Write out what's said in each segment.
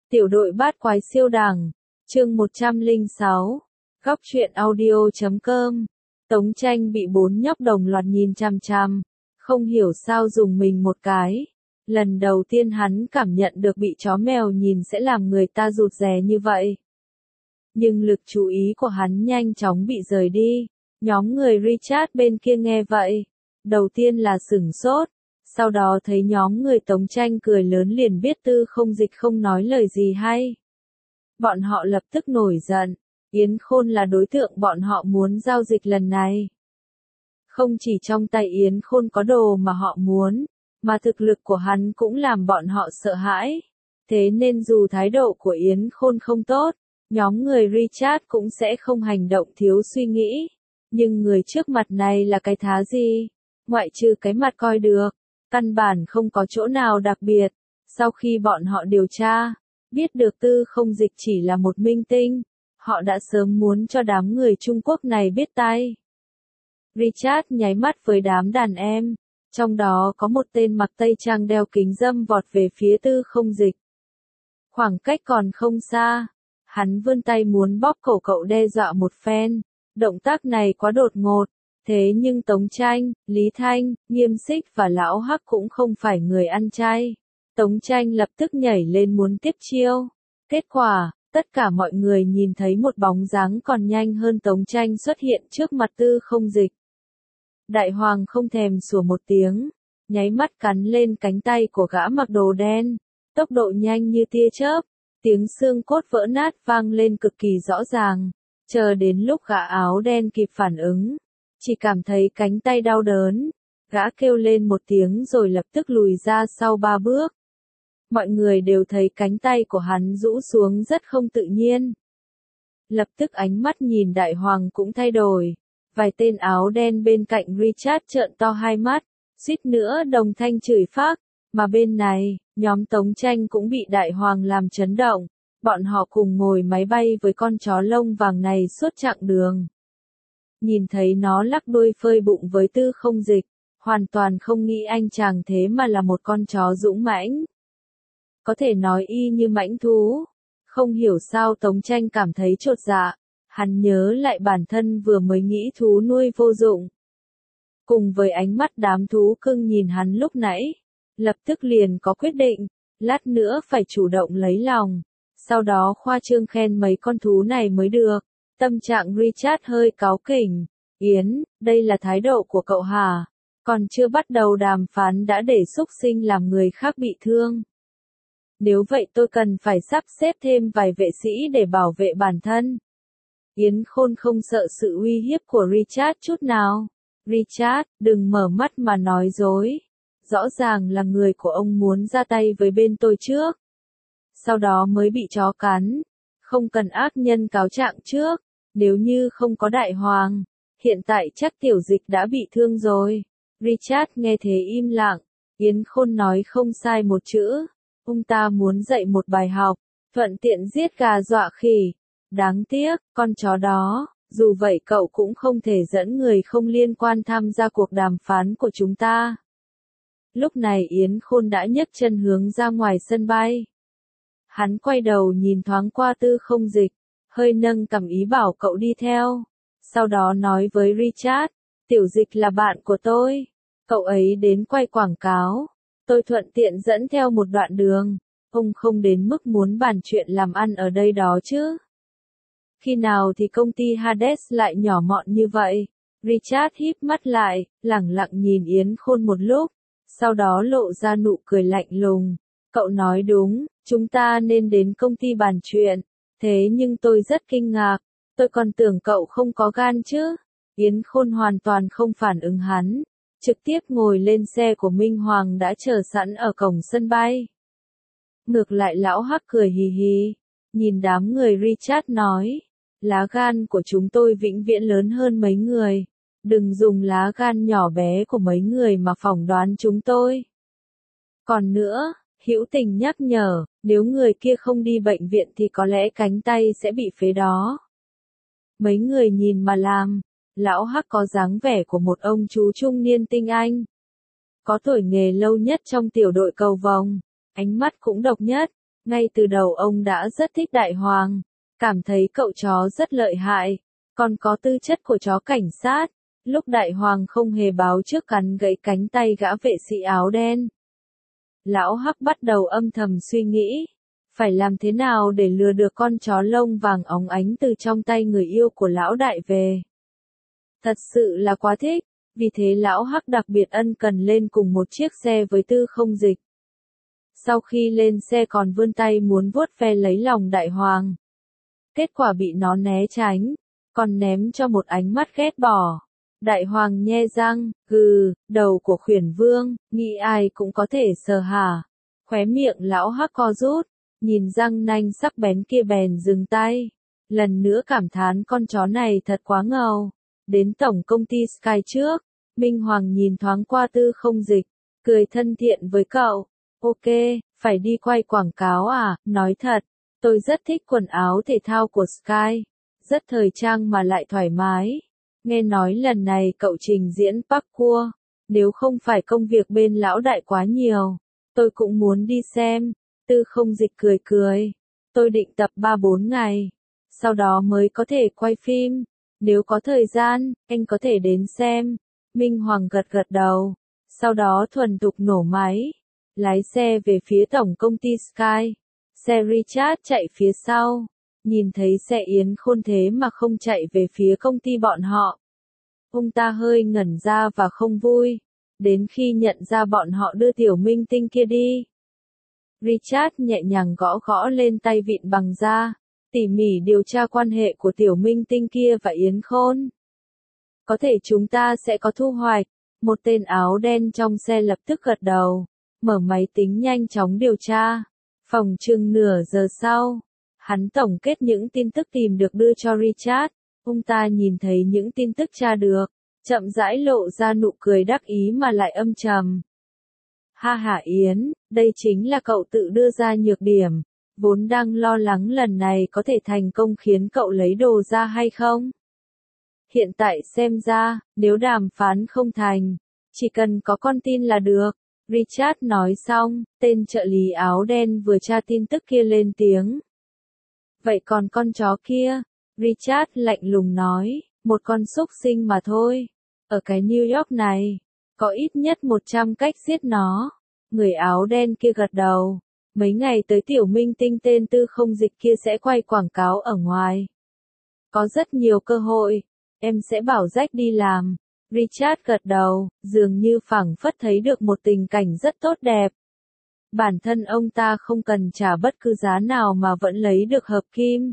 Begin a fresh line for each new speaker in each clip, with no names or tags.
Tiểu đội bát quái siêu đẳng, chương 106, góc truyện audio.com. Tống Tranh bị bốn nhóc đồng loạt nhìn chằm chằm, không hiểu sao dùng mình một cái. Lần đầu tiên hắn cảm nhận được bị chó mèo nhìn sẽ làm người ta rụt rè như vậy. Nhưng lực chú ý của hắn nhanh chóng bị rời đi. Nhóm người Richard bên kia nghe vậy, đầu tiên là sửng sốt, sau đó thấy nhóm người Tống Tranh cười lớn liền biết Tư Không Dịch không nói lời gì hay. Bọn họ lập tức nổi giận, Yến Khôn là đối tượng bọn họ muốn giao dịch lần này. Không chỉ trong tay Yến Khôn có đồ mà họ muốn, mà thực lực của hắn cũng làm bọn họ sợ hãi. Thế nên dù thái độ của Yến Khôn không tốt, nhóm người Richard cũng sẽ không hành động thiếu suy nghĩ. Nhưng người trước mặt này là cái thá gì? Ngoại trừ cái mặt coi được, căn bản không có chỗ nào đặc biệt. Sau khi bọn họ điều tra, biết được Tư Không Dịch chỉ là một minh tinh, họ đã sớm muốn cho đám người Trung Quốc này biết tay. Richard nháy mắt với đám đàn em, trong đó có một tên mặc tây trang đeo kính râm vọt về phía Tư Không Dịch. Khoảng cách còn không xa, hắn vươn tay muốn bóp cổ cậu đe dọa một phen. Động tác này quá đột ngột, thế nhưng Tống Tranh, Lý Thanh, Nghiêm Xích và Lão Hắc cũng không phải người ăn chay. Tống Tranh lập tức nhảy lên muốn tiếp chiêu. Kết quả, tất cả mọi người nhìn thấy một bóng dáng còn nhanh hơn Tống Tranh xuất hiện trước mặt Tư Không Dịch. Đại Hoàng không thèm sủa một tiếng, nháy mắt cắn lên cánh tay của gã mặc đồ đen, tốc độ nhanh như tia chớp, tiếng xương cốt vỡ nát vang lên cực kỳ rõ ràng. Chờ đến lúc gã áo đen kịp phản ứng, chỉ cảm thấy cánh tay đau đớn, gã kêu lên một tiếng rồi lập tức lùi ra sau 3 bước. Mọi người đều thấy cánh tay của hắn rũ xuống rất không tự nhiên. Lập tức ánh mắt nhìn Đại Hoàng cũng thay đổi, vài tên áo đen bên cạnh Richard trợn to hai mắt, suýt nữa đồng thanh chửi phác, mà bên này, nhóm Tống Tranh cũng bị Đại Hoàng làm chấn động. Bọn họ cùng ngồi máy bay với con chó lông vàng này suốt chặng đường. Nhìn thấy nó lắc đuôi phơi bụng với Tư Không Dịch, hoàn toàn không nghĩ anh chàng thế mà là một con chó dũng mãnh. Có thể nói y như mãnh thú. Không hiểu sao Tống Tranh cảm thấy chột dạ, hắn nhớ lại bản thân vừa mới nghĩ thú nuôi vô dụng. Cùng với ánh mắt đám thú cưng nhìn hắn lúc nãy, lập tức liền có quyết định, lát nữa phải chủ động lấy lòng. Sau đó khoa trương khen mấy con thú này mới được. Tâm trạng Richard hơi cáu kỉnh. Yến, đây là thái độ của cậu hả? Còn chưa bắt đầu đàm phán đã để xúc sinh làm người khác bị thương. Nếu vậy tôi cần phải sắp xếp thêm vài vệ sĩ để bảo vệ bản thân. Yến Khôn không sợ sự uy hiếp của Richard chút nào. Richard, đừng mở mắt mà nói dối. Rõ ràng là người của ông muốn ra tay với bên tôi trước. Sau đó mới bị chó cắn. Không cần ác nhân cáo trạng trước. Nếu như không có Đại Hoàng, hiện tại chắc Tiểu Dịch đã bị thương rồi. Richard nghe thế im lặng. Yến Khôn nói không sai một chữ. Ông ta muốn dạy một bài học, thuận tiện giết gà dọa khỉ. Đáng tiếc, con chó đó, dù vậy cậu cũng không thể dẫn người không liên quan tham gia cuộc đàm phán của chúng ta. Lúc này Yến Khôn đã nhấc chân hướng ra ngoài sân bay. Hắn quay đầu nhìn thoáng qua Tư Không Dịch, hơi nâng cằm ý bảo cậu đi theo. Sau đó nói với Richard, Tiểu Dịch là bạn của tôi. Cậu ấy đến quay quảng cáo. Tôi thuận tiện dẫn theo một đoạn đường. Ông không đến mức muốn bàn chuyện làm ăn ở đây đó chứ. Khi nào thì công ty Hades lại nhỏ mọn như vậy? Richard híp mắt lại, lẳng lặng nhìn Yến Khôn một lúc. Sau đó lộ ra nụ cười lạnh lùng. Cậu nói đúng, chúng ta nên đến công ty bàn chuyện. Thế nhưng tôi rất kinh ngạc. Tôi còn tưởng cậu không có gan chứ. Yến Khôn hoàn toàn không phản ứng hắn. Trực tiếp ngồi lên xe của Minh Hoàng đã chờ sẵn ở cổng sân bay. Ngược lại Lão Hắc cười hì hì. Nhìn đám người Richard nói. Lá gan của chúng tôi vĩnh viễn lớn hơn mấy người. Đừng dùng lá gan nhỏ bé của mấy người mà phỏng đoán chúng tôi. Còn nữa, hữu tình nhắc nhở, nếu người kia không đi bệnh viện thì có lẽ cánh tay sẽ bị phế đó. Mấy người nhìn mà làm. Lão Hắc có dáng vẻ của một ông chú trung niên tinh anh. Có tuổi nghề lâu nhất trong tiểu đội cầu vồng. Ánh mắt cũng độc nhất. Ngay từ đầu ông đã rất thích Đại Hoàng, cảm thấy cậu chó rất lợi hại, còn có tư chất của chó cảnh sát. Lúc Đại Hoàng không hề báo trước cắn gãy cánh tay gã vệ sĩ áo đen. Lão Hắc bắt đầu âm thầm suy nghĩ, phải làm thế nào để lừa được con chó lông vàng óng ánh từ trong tay người yêu của lão đại về. Thật sự là quá thích, vì thế lão Hắc đặc biệt ân cần lên cùng một chiếc xe với Tư Không Dịch. Sau khi lên xe còn vươn tay muốn vuốt ve lấy lòng Đại Hoàng. Kết quả bị nó né tránh, còn ném cho một ánh mắt ghét bỏ. Đại Hoàng nhe răng, gừ, đầu của khuyển vương, nghĩ ai cũng có thể sờ hả. Khóe miệng lão Hắc co rút, nhìn răng nanh sắc bén kia bèn dừng tay. Lần nữa cảm thán con chó này thật quá ngầu. Đến tổng công ty Sky trước, Minh Hoàng nhìn thoáng qua Tư Không Dịch, cười thân thiện với cậu. Ok, phải đi quay quảng cáo à, nói thật, tôi rất thích quần áo thể thao của Sky. Rất thời trang mà lại thoải mái. Nghe nói lần này cậu trình diễn parkour, nếu không phải công việc bên lão đại quá nhiều, tôi cũng muốn đi xem. Tư Không Dịch cười cười. Tôi định tập 3-4 ngày, sau đó mới có thể quay phim. Nếu có thời gian, anh có thể đến xem. Minh Hoàng gật gật đầu, sau đó thuần thục nổ máy, lái xe về phía tổng công ty Sky. Xe Richard chạy phía sau, nhìn thấy xe Yến Khôn thế mà không chạy về phía công ty bọn họ. Ông ta hơi ngẩn ra và không vui, đến khi nhận ra bọn họ đưa tiểu minh tinh kia đi. Richard nhẹ nhàng gõ gõ lên tay vịn bằng da, tỉ mỉ điều tra quan hệ của tiểu minh tinh kia và Yến Khôn. Có thể chúng ta sẽ có thu hoạch. Một tên áo đen trong xe lập tức gật đầu, mở máy tính nhanh chóng điều tra. Phòng chừng nửa giờ sau, hắn tổng kết những tin tức tìm được đưa cho Richard. Ông ta nhìn thấy những tin tức tra được, chậm rãi lộ ra nụ cười đắc ý mà lại âm trầm. Ha ha Yến, đây chính là cậu tự đưa ra nhược điểm, vốn đang lo lắng lần này có thể thành công khiến cậu lấy đồ ra hay không. Hiện tại xem ra, nếu đàm phán không thành, chỉ cần có con tin là được. Richard nói xong, tên trợ lý áo đen vừa tra tin tức kia lên tiếng. Vậy còn con chó kia? Richard lạnh lùng nói, một con súc sinh mà thôi. Ở cái New York này, có ít nhất 100 cách giết nó. Người áo đen kia gật đầu. Mấy ngày tới tiểu minh tinh tên Tư Không Dịch kia sẽ quay quảng cáo ở ngoài. Có rất nhiều cơ hội. Em sẽ bảo Jack đi làm. Richard gật đầu, dường như phảng phất thấy được một tình cảnh rất tốt đẹp. Bản thân ông ta không cần trả bất cứ giá nào mà vẫn lấy được hợp kim.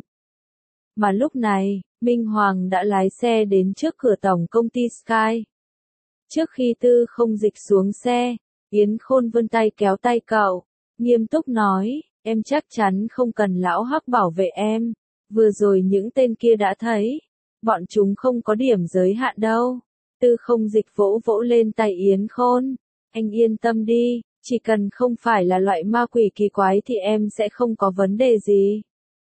Mà lúc này, Minh Hoàng đã lái xe đến trước cửa tổng công ty Sky. Trước khi Tư Không Dịch xuống xe, Yến Khôn vươn tay kéo tay cậu, nghiêm túc nói, em chắc chắn không cần lão Hắc bảo vệ em. Vừa rồi những tên kia đã thấy, bọn chúng không có điểm giới hạn đâu. Tư Không Dịch vỗ vỗ lên tay Yến Khôn. Anh yên tâm đi, chỉ cần không phải là loại ma quỷ kỳ quái thì em sẽ không có vấn đề gì.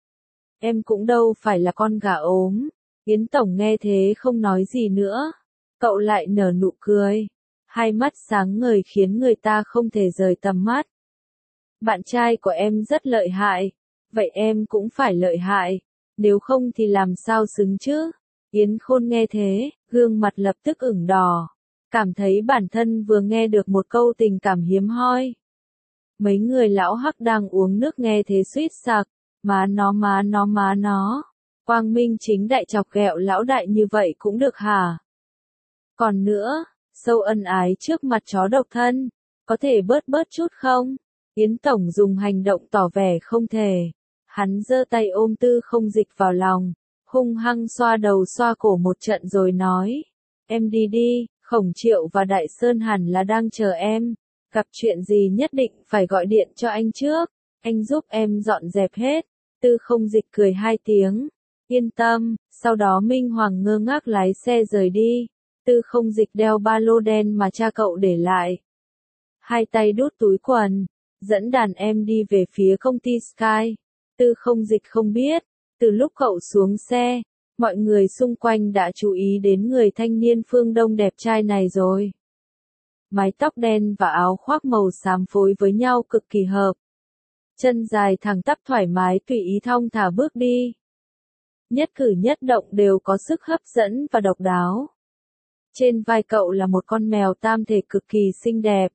Em cũng đâu phải là con gà ốm. Yến Tổng nghe thế không nói gì nữa. Cậu lại nở nụ cười. Hai mắt sáng ngời khiến người ta không thể rời tầm mắt. Bạn trai của em rất lợi hại. Vậy em cũng phải lợi hại. Nếu không thì làm sao xứng chứ? Yến Khôn nghe thế, gương mặt lập tức ửng đỏ. Cảm thấy bản thân vừa nghe được một câu tình cảm hiếm hoi. Mấy người lão Hắc đang uống nước nghe thế suýt sặc. Má nó. Quang minh chính đại chọc ghẹo lão đại như vậy cũng được hả? Còn nữa, sâu ân ái trước mặt chó độc thân. Có thể bớt chút không? Yến Tổng dùng hành động tỏ vẻ không thể. Hắn giơ tay ôm Tư Không Dịch vào lòng, hung hăng xoa đầu xoa cổ một trận rồi nói. Em đi đi, Khổng Triệu và Đại Sơn hẳn là đang chờ em. Gặp chuyện gì nhất định phải gọi điện cho anh trước. Anh giúp em dọn dẹp hết. Tư Không Dịch cười hai tiếng. Yên tâm, sau đó Minh Hoàng ngơ ngác lái xe rời đi. Tư Không Dịch đeo ba lô đen mà cha cậu để lại. Hai tay đút túi quần, dẫn đàn em đi về phía công ty Sky. Tư Không Dịch không biết, từ lúc cậu xuống xe, mọi người xung quanh đã chú ý đến người thanh niên phương Đông đẹp trai này rồi. Mái tóc đen và áo khoác màu xám phối với nhau cực kỳ hợp. chân dài thẳng tắp thoải mái tùy ý thong thả bước đi. Nhất cử nhất động đều có sức hấp dẫn và độc đáo. Trên vai cậu là một con mèo tam thể cực kỳ xinh đẹp.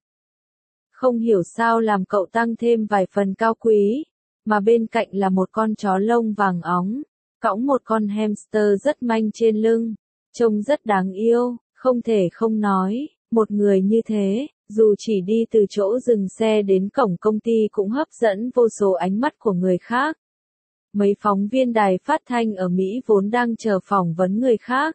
Không hiểu sao làm cậu tăng thêm vài phần cao quý, mà bên cạnh là một con chó lông vàng óng, cõng một con hamster rất manh trên lưng, trông rất đáng yêu, không thể không nói, một người như thế, dù chỉ đi từ chỗ dừng xe đến cổng công ty cũng hấp dẫn vô số ánh mắt của người khác. Mấy phóng viên đài phát thanh ở Mỹ vốn đang chờ phỏng vấn người khác.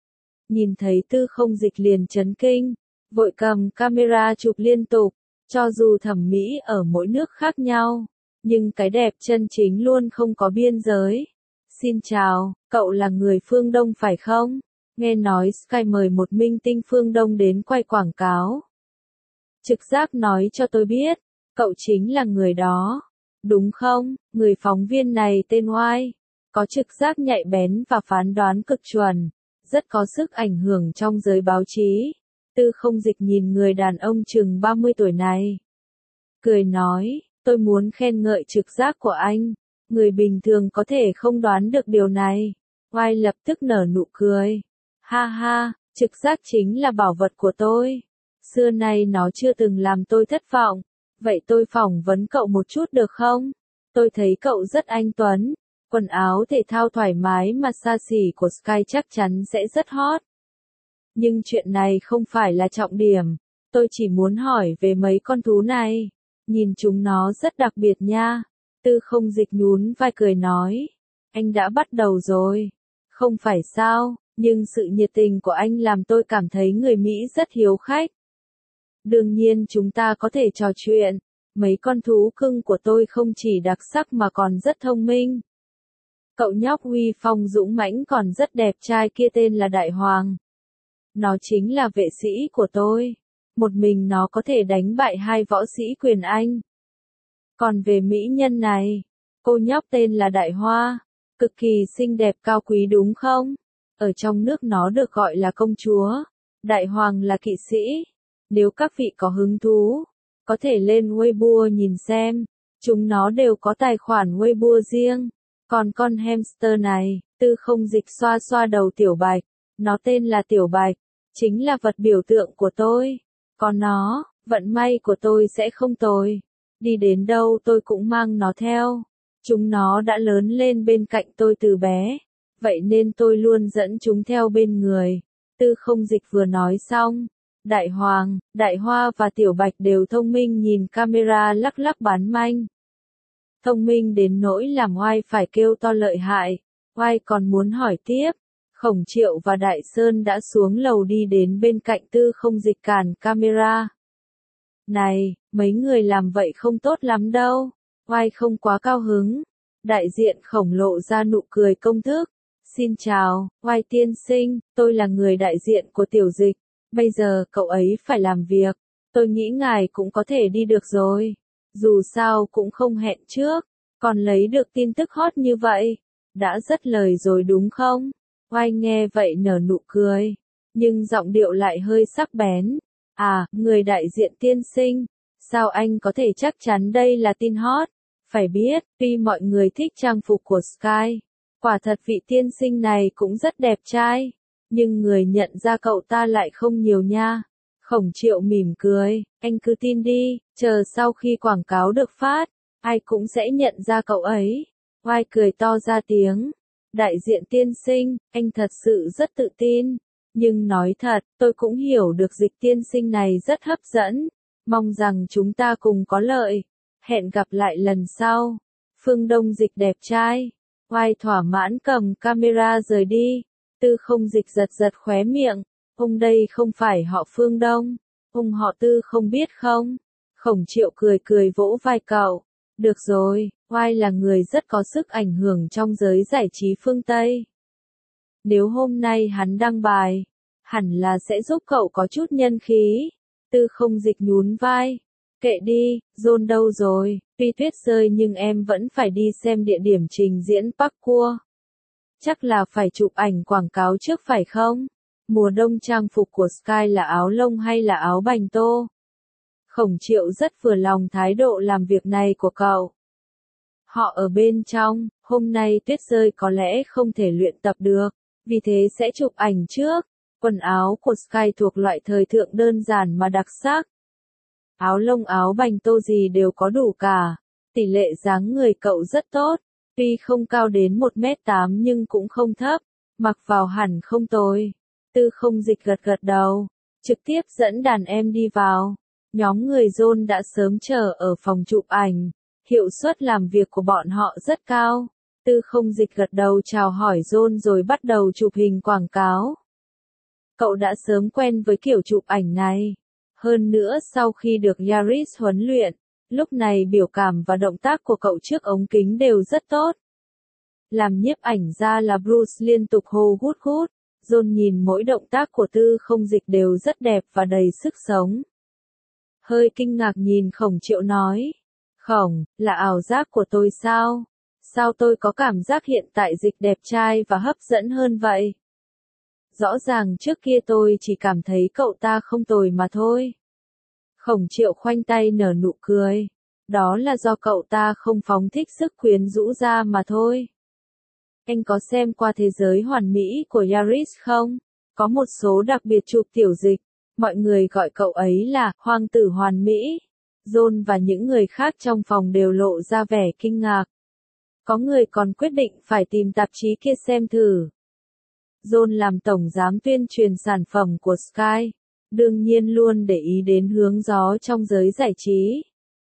Nhìn thấy Tư Không Dịch liền chấn kinh, vội cầm camera chụp liên tục, cho dù thẩm mỹ ở mỗi nước khác nhau, nhưng cái đẹp chân chính luôn không có biên giới. Xin chào, cậu là người phương Đông phải không? Nghe nói Sky mời một minh tinh phương Đông đến quay quảng cáo. Trực giác nói cho tôi biết, cậu chính là người đó. Đúng không? Người phóng viên này tên Oai, có trực giác nhạy bén và phán đoán cực chuẩn, rất có sức ảnh hưởng trong giới báo chí. Tư Không Dịch nhìn người đàn ông chừng 30 tuổi này, cười nói, tôi muốn khen ngợi trực giác của anh, người bình thường có thể không đoán được điều này. Oai lập tức nở nụ cười, ha ha, trực giác chính là bảo vật của tôi, xưa nay nó chưa từng làm tôi thất vọng. Vậy tôi phỏng vấn cậu một chút được không? Tôi thấy cậu rất anh tuấn, quần áo thể thao thoải mái mà xa xỉ của Sky chắc chắn sẽ rất hot. Nhưng chuyện này không phải là trọng điểm, tôi chỉ muốn hỏi về mấy con thú này, nhìn chúng nó rất đặc biệt nha. Tư Không Dịch nhún vai cười nói, anh đã bắt đầu rồi, không phải sao, nhưng sự nhiệt tình của anh làm tôi cảm thấy người Mỹ rất hiếu khách. Đương nhiên chúng ta có thể trò chuyện, mấy con thú cưng của tôi không chỉ đặc sắc mà còn rất thông minh. Cậu nhóc uy phong dũng mãnh còn rất đẹp trai kia tên là Đại Hoàng. Nó chính là vệ sĩ của tôi, một mình nó có thể đánh bại 2 võ sĩ quyền Anh. Còn về mỹ nhân này, cô nhóc tên là Đại Hoa, cực kỳ xinh đẹp cao quý đúng không? Ở trong nước nó được gọi là công chúa, Đại Hoàng là kỵ sĩ. Nếu các vị có hứng thú, có thể lên Weibo nhìn xem, chúng nó đều có tài khoản Weibo riêng. Còn con hamster này, Tư Không Dịch xoa xoa đầu Tiểu Bạch, nó tên là Tiểu Bạch, chính là vật biểu tượng của tôi. Có nó, vận may của tôi sẽ không tồi. Đi đến đâu tôi cũng mang nó theo. Chúng nó đã lớn lên bên cạnh tôi từ bé, vậy nên tôi luôn dẫn chúng theo bên người. Tư Không Dịch vừa nói xong, Đại Hoàng, Đại Hoa và Tiểu Bạch đều thông minh nhìn camera lắc lắc bán manh. Thông minh đến nỗi làm Oai phải kêu to lợi hại. Oai còn muốn hỏi tiếp. Khổng Triệu và Đại Sơn đã xuống lầu đi đến bên cạnh Tư Không Dịch cản camera. Này, mấy người làm vậy không tốt lắm đâu. Oai không quá cao hứng. Đại diện Khổng lộ ra nụ cười công thức. Xin chào, Oai tiên sinh, tôi là người đại diện của Tiểu Dịch. Bây giờ cậu ấy phải làm việc. Tôi nghĩ ngài cũng có thể đi được rồi. Dù sao cũng không hẹn trước, còn lấy được tin tức hot như vậy. Đã rất lời rồi đúng không? Oai nghe vậy nở nụ cười, nhưng giọng điệu lại hơi sắc bén. À, người đại diện tiên sinh, sao anh có thể chắc chắn đây là tin hot? Phải biết, tuy mọi người thích trang phục của Sky, quả thật vị tiên sinh này cũng rất đẹp trai, nhưng người nhận ra cậu ta lại không nhiều nha. Khổng Triệu mỉm cười, anh cứ tin đi, chờ sau khi quảng cáo được phát, ai cũng sẽ nhận ra cậu ấy. Oai cười to ra tiếng. Đại diện tiên sinh, anh thật sự rất tự tin. Nhưng nói thật, tôi cũng hiểu được Dịch tiên sinh này rất hấp dẫn. Mong rằng chúng ta cùng có lợi. Hẹn gặp lại lần sau. Phương Đông Dịch đẹp trai. Oai thỏa mãn cầm camera rời đi. Tư Không Dịch giật giật khóe miệng. Ông đây không phải họ Phương Đông. Ông họ Tư không biết không? Khổng Triệu cười cười vỗ vai cậu. Được rồi, Oai là người rất có sức ảnh hưởng trong giới giải trí phương Tây. Nếu hôm nay hắn đăng bài, hẳn là sẽ giúp cậu có chút nhân khí. Tư Không Dịch nhún vai. Kệ đi, John đâu rồi, tuy tuyết rơi nhưng em vẫn phải đi xem địa điểm trình diễn parkour. Chắc là phải chụp ảnh quảng cáo trước phải không? Mùa đông trang phục của Sky là áo lông hay là áo bành tô? Khổng Triệu rất vừa lòng thái độ làm việc này của cậu. Họ ở bên trong, hôm nay tuyết rơi có lẽ không thể luyện tập được, vì thế sẽ chụp ảnh trước. Quần áo của Sky thuộc loại thời thượng đơn giản mà đặc sắc. Áo lông áo bành tô gì đều có đủ cả. Tỷ lệ dáng người cậu rất tốt, tuy không cao đến 1m8 nhưng cũng không thấp, mặc vào hẳn không tồi. Tư Không Dịch gật gật đầu, trực tiếp dẫn đàn em đi vào. Nhóm người John đã sớm chờ ở phòng chụp ảnh, hiệu suất làm việc của bọn họ rất cao. Tư Không Dịch gật đầu chào hỏi John rồi bắt đầu chụp hình quảng cáo. Cậu đã sớm quen với kiểu chụp ảnh này. Hơn nữa sau khi được Yaris huấn luyện, lúc này biểu cảm và động tác của cậu trước ống kính đều rất tốt. Làm nhiếp ảnh ra là Bruce liên tục hô hút hút. John nhìn mỗi động tác của Tư Không Dịch đều rất đẹp và đầy sức sống. Hơi kinh ngạc nhìn Khổng Triệu nói. Khổng, là ảo giác của tôi sao? Sao tôi có cảm giác hiện tại Dịch đẹp trai và hấp dẫn hơn vậy? Rõ ràng trước kia tôi chỉ cảm thấy cậu ta không tồi mà thôi. Khổng Triệu khoanh tay nở nụ cười. Đó là do cậu ta không phóng thích sức quyến rũ ra mà thôi. Anh có xem qua Thế giới hoàn mỹ của Yaris không? Có một số đặc biệt chụp Tiểu Dịch. Mọi người gọi cậu ấy là Hoàng tử hoàn mỹ. John và những người khác trong phòng đều lộ ra vẻ kinh ngạc. Có người còn quyết định phải tìm tạp chí kia xem thử. John làm tổng giám tuyên truyền sản phẩm của Sky, đương nhiên luôn để ý đến hướng gió trong giới giải trí.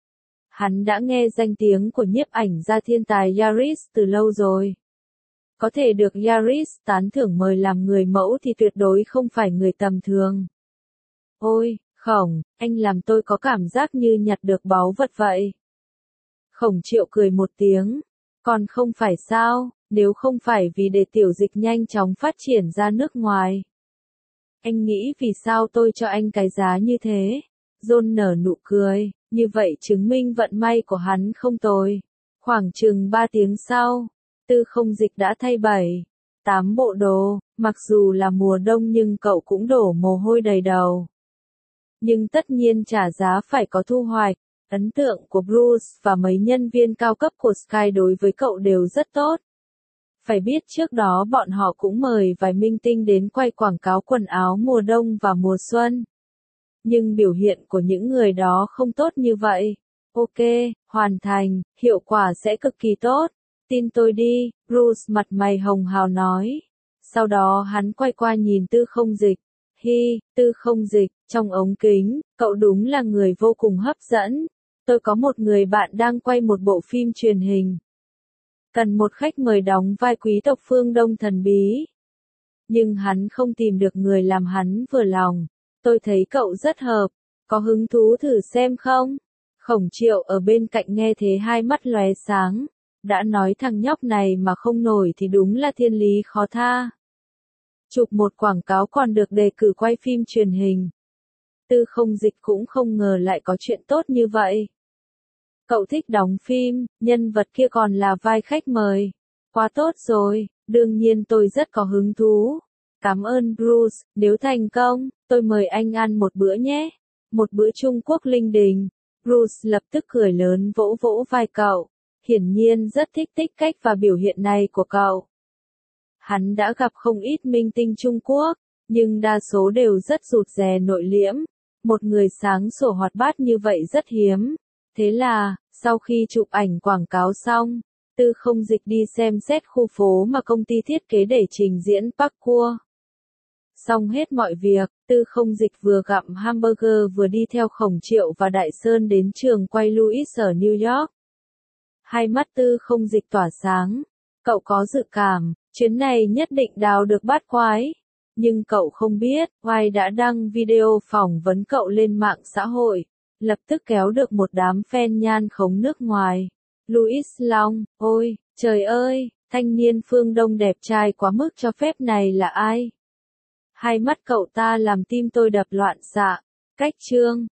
Hắn đã nghe danh tiếng của nhiếp ảnh gia thiên tài Yaris từ lâu rồi. Có thể được Yaris tán thưởng mời làm người mẫu thì tuyệt đối không phải người tầm thường. Ôi, Khổng, anh làm tôi có cảm giác như nhặt được báu vật vậy. Khổng Triệu cười một tiếng. Còn không phải sao, nếu không phải vì để Tiểu Dịch nhanh chóng phát triển ra nước ngoài. Anh nghĩ vì sao tôi cho anh cái giá như thế? John nở nụ cười, như vậy chứng minh vận may của hắn không tồi. Khoảng chừng 3 tiếng sau, Tư Không Dịch đã thay 7-8 bộ đồ, mặc dù là mùa đông nhưng cậu cũng đổ mồ hôi đầy đầu. Nhưng tất nhiên trả giá phải có thu hoạch. Ấn tượng của Bruce và mấy nhân viên cao cấp của Sky đối với cậu đều rất tốt. Phải biết trước đó bọn họ cũng mời vài minh tinh đến quay quảng cáo quần áo mùa đông và mùa xuân. Nhưng biểu hiện của những người đó không tốt như vậy. Ok, hoàn thành, hiệu quả sẽ cực kỳ tốt. Tin tôi đi, Bruce mặt mày hồng hào nói. Sau đó hắn quay qua nhìn Tư Không Dịch. Hi, Tư Không Dịch, trong ống kính, cậu đúng là người vô cùng hấp dẫn. Tôi có một người bạn đang quay một bộ phim truyền hình. Cần một khách mời đóng vai quý tộc phương Đông thần bí. Nhưng hắn không tìm được người làm hắn vừa lòng. Tôi thấy cậu rất hợp. Có hứng thú thử xem không? Khổng Triệu ở bên cạnh nghe thế hai mắt lóe sáng. Đã nói thằng nhóc này mà không nổi thì đúng là thiên lý khó tha. Chụp một quảng cáo còn được đề cử quay phim truyền hình. Tư Không Dịch cũng không ngờ lại có chuyện tốt như vậy. Cậu thích đóng phim, nhân vật kia còn là vai khách mời. Quá tốt rồi, đương nhiên tôi rất có hứng thú. Cảm ơn Bruce, nếu thành công, tôi mời anh ăn một bữa nhé. Một bữa Trung Quốc linh đình. Bruce lập tức cười lớn vỗ vỗ vai cậu. Hiển nhiên rất thích tích cách và biểu hiện này của cậu. Hắn đã gặp không ít minh tinh Trung Quốc, nhưng đa số đều rất rụt rè nội liễm. Một người sáng sủa hoạt bát như vậy rất hiếm. Thế là, sau khi chụp ảnh quảng cáo xong, Tư Không Dịch đi xem xét khu phố mà công ty thiết kế để trình diễn parkour. Xong hết mọi việc, Tư Không Dịch vừa gặm hamburger vừa đi theo Khổng Triệu và Đại Sơn đến trường quay Louis ở New York. Hai mắt Tư Không Dịch tỏa sáng. Cậu có dự cảm, chuyến này nhất định đào được bát quái. Nhưng cậu không biết, White đã đăng video phỏng vấn cậu lên mạng xã hội. Lập tức kéo được một đám fan nhan khống nước ngoài. Louis Long, ôi, trời ơi, thanh niên phương Đông đẹp trai quá mức cho phép này là ai? Hai mắt cậu ta làm tim tôi đập loạn xạ. Cách chương